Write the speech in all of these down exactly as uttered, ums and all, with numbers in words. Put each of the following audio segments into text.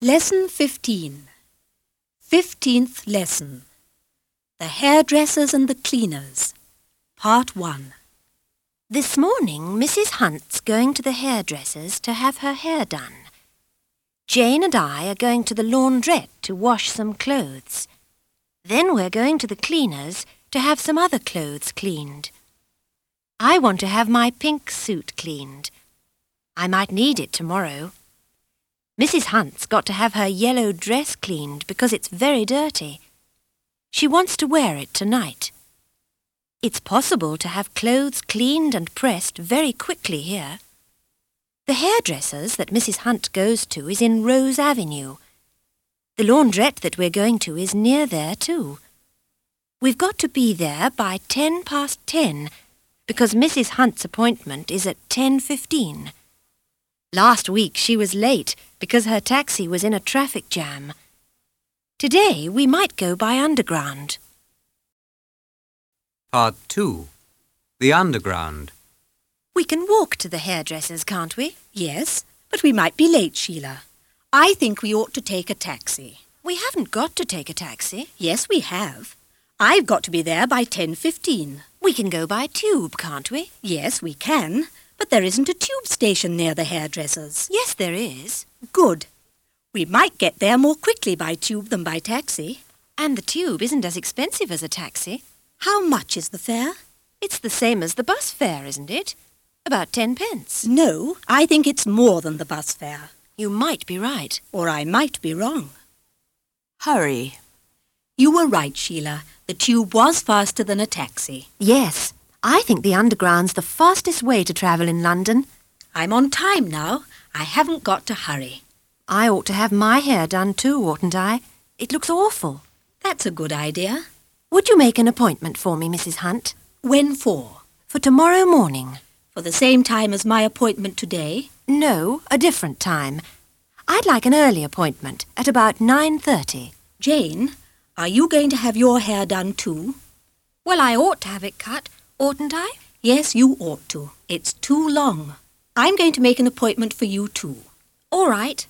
Lesson fifteen. Fifteenth lesson. The Hairdressers and the Cleaners. Part one. This morning, Missus Hunt's going to the hairdresser's to have her hair done. Jane and I are going to the laundrette to wash some clothes. Then we're going to the cleaner's to have some other clothes cleaned. I want to have my pink suit cleaned. I might need it tomorrow. Missus Hunt's got to have her yellow dress cleaned because it's very dirty. She wants to wear it tonight. It's possible to have clothes cleaned and pressed very quickly here. The hairdresser's that Missus Hunt goes to is in Rose Avenue. The laundrette that we're going to is near there too. We've got to be there by ten past ten because Missus Hunt's appointment is at ten fifteen. Last week she was late because her taxi was in a traffic jam. Today we might go by Underground. Part two. The Underground. We can walk to the hairdresser's, can't we? Yes, but we might be late, Sheila. I think we ought to take a taxi. We haven't got to take a taxi. Yes, we have. I've got to be there by ten fifteen. We can go by tube, can't we? Yes, we can, but there isn't a tube station near the hairdresser's. Yes, there is. Good. We might get there more quickly by tube than by taxi. And the tube isn't as expensive as a taxi. How much is the fare? It's the same as the bus fare, isn't it? About ten pence. No, I think it's more than the bus fare. You might be right. Or I might be wrong. Hurry. You were right, Sheila. The tube was faster than a taxi. Yes, I think the Underground's the fastest way to travel in London. I'm on time now. I haven't got to hurry. I ought to have my hair done too, oughtn't I? It looks awful. That's a good idea. Would you make an appointment for me, Missus Hunt? When for? For tomorrow morning. For the same time as my appointment today? No, a different time. I'd like an early appointment at about nine thirty. Jane, are you going to have your hair done too? Well, I ought to have it cut, oughtn't I? Yes, you ought to. It's too long. I'm going to make an appointment for you too. All right.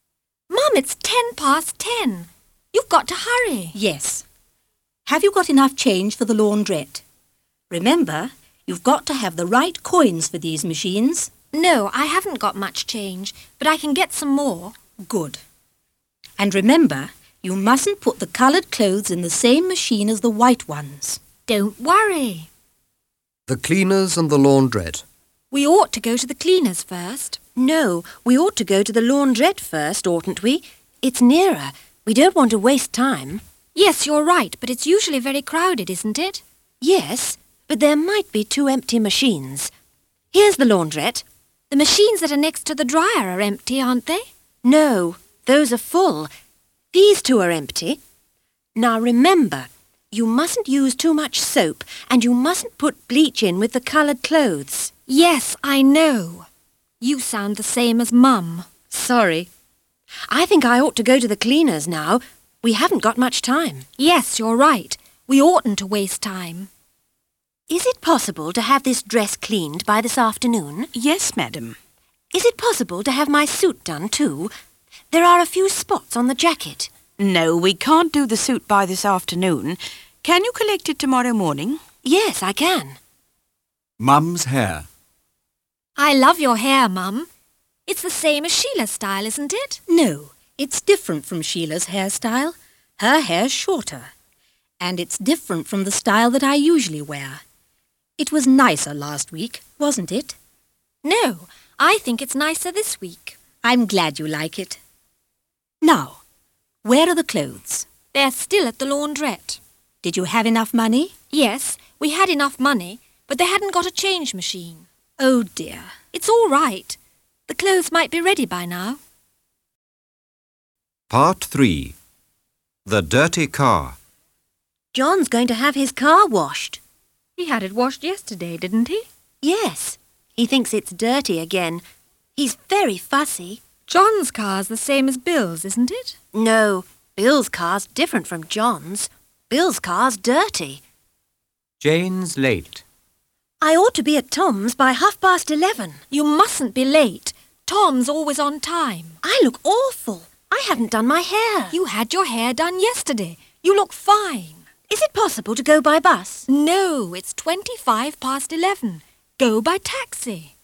Mum, it's ten past ten. You've got to hurry. Yes. Have you got enough change for the laundrette? Remember, you've got to have the right coins for these machines. No, I haven't got much change, but I can get some more. Good. And remember, you mustn't put the coloured clothes in the same machine as the white ones. Don't worry. The cleaners and the laundrette. We ought to go to the cleaners first. No, we ought to go to the laundrette first, oughtn't we? It's nearer. We don't want to waste time. Yes, you're right, but it's usually very crowded, isn't it? Yes, but there might be two empty machines. Here's the laundrette. The machines that are next to the dryer are empty, aren't they? No, those are full. These two are empty. Now remember, you mustn't use too much soap and you mustn't put bleach in with the coloured clothes. Yes, I know. You sound the same as Mum. Sorry. I think I ought to go to the cleaners now. We haven't got much time. Yes, you're right. We oughtn't to waste time. Is it possible to have this dress cleaned by this afternoon? Yes, madam. Is it possible to have my suit done too? There are a few spots on the jacket. No, we can't do the suit by this afternoon. Can you collect it tomorrow morning? Yes, I can. Mum's hair. I love your hair, Mum. It's the same as Sheila's style, isn't it? No, it's different from Sheila's hairstyle. Her hair's shorter. And it's different from the style that I usually wear. It was nicer last week, wasn't it? No, I think it's nicer this week. I'm glad you like it. Now, where are the clothes? They're still at the laundrette. Did you have enough money? Yes, we had enough money, but they hadn't got a change machine. Oh dear. It's all right. The clothes might be ready by now. Part three. The dirty car. John's going to have his car washed. He had it washed yesterday, didn't he? Yes. He thinks it's dirty again. He's very fussy. John's car's the same as Bill's, isn't it? No, Bill's car's different from John's. Bill's car's dirty. Jane's late. I ought to be at Tom's by half past eleven. You mustn't be late. Tom's always on time. I look awful. I I haven't done my hair. You had your hair done yesterday. You look fine. Is it possible to go by bus? No, it's twenty-five past eleven. Go by taxi.